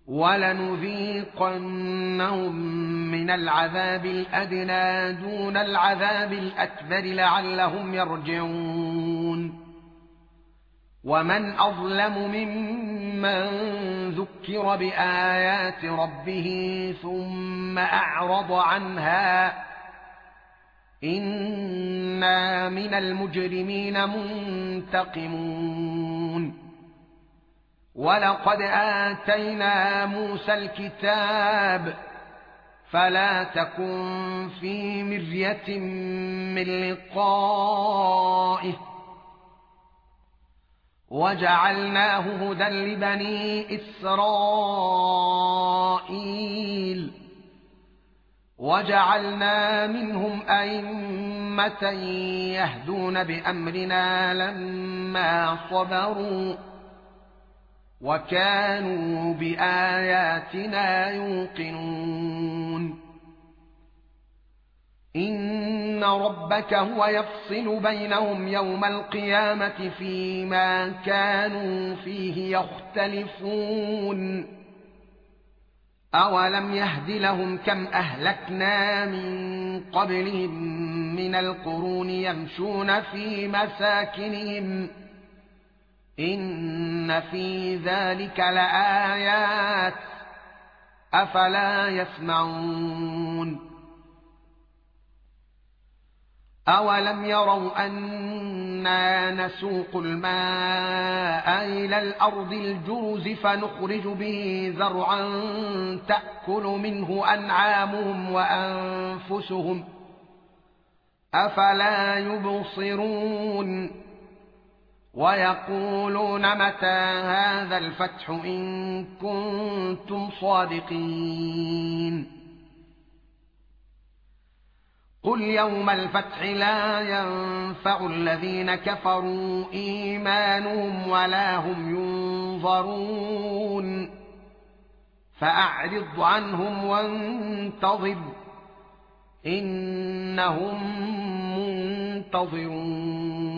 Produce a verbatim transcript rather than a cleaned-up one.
وَلَنُذِيقَنَّهُم مِّنَ الْعَذَابِ الْأَدْنَىٰ دُونَ الْعَذَابِ الْأَكْبَرِ لَعَلَّهُمْ يَرْجِعُونَ وَمَنْ أَظْلَمُ مِمَّن ذُكِّرَ بِآيَاتِ رَبِّهِ ثُمَّ أَعْرَضَ عَنْهَا إِنَّا مِنَ الْمُجْرِمِينَ مُنتَقِمُونَ وَلَقَدْ آتَيْنَا مُوسَى الْكِتَابَ فَلَا تَكُن فِي مِرْيَةٍ مِّن لِّقَائِهِ وَجَعَلْنَاهُ هُدًى لِّبَنِي إِسْرَائِيلَ وَجَعَلْنَا مِنْهُمْ أَئِمَّةً يَهْدُونَ بِأَمْرِنَا لَمَّا صَبَرُوا وَكَانُوا بِآيَاتِنَا يُوقِنُونَ إِنَّ رَبَّكَ هُوَ يَفْصِلُ بَيْنَهُمْ يَوْمَ الْقِيَامَةِ فِيمَا كَانُوا فِيهِ يَخْتَلِفُونَ أَوَلَمْ يَهْدِ لَهُمْ كَمْ أَهْلَكْنَا مِنْ قَبْلِهِمْ مِنَ الْقُرُونِ يَمْشُونَ فِي مَسَاكِنِهِمْ إِنَّ فِي ذَلِكَ لَآيَاتٍ أَفَلَا يَسْمَعُونَ أَوَلَمْ يَرَوْا أَنَّا نَسُوقُ الْمَاءَ إِلَى الْأَرْضِ الْجُرُزِ فَنُخْرِجُ بِهِ زَرْعًا تَأْكُلُ مِنْهُ أَنْعَامُهُمْ وَأَنفُسُهُمْ أَفَلَا يُبْصِرُونَ وَيَقُولُونَ مَتَى هَذَا الْفَتْحُ إِن كُنتُمْ صَادِقِينَ قُلْ يَوْمَ الْفَتْحِ لَا يَنفَعُ الَّذِينَ كَفَرُوا إِيمَانُهُمْ وَلَا هُمْ يُنظَرُونَ فَأَعْرِضْ عَنْهُمْ وَانتَظِرْ إِنَّهُمْ مُنتَظِرُونَ